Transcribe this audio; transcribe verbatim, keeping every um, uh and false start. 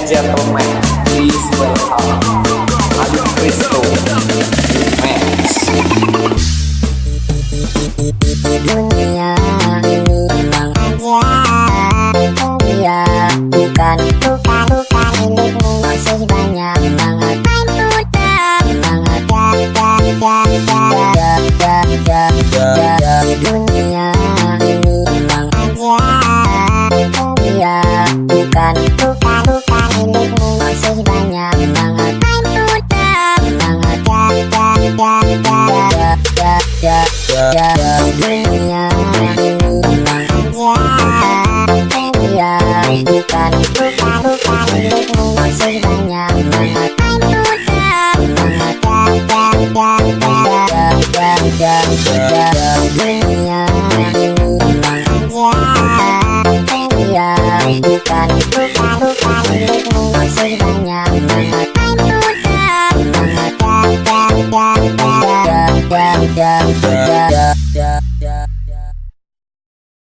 and gentlemen, please welcome Alif Cristo Max. Dunia ini memang aja, dia bukan bukan bukan milikmu, masih banyak banget main muda banget ya ya ya ya ya ya. Dunia ini memang aja, dia bukan bukan bukan milikmu, masih banyak banget main muda banget ya ya ya ya ya ya ya. Dunia ini memang aja, dia bukan bukan bukan milikmu, masih banyak banget main muda banget ya ya ya ya ya. Dunia ini memang aja, dia bukan bukan bukan milikmu, masih banyak banget main muda banget ya ya ya ya ya ya.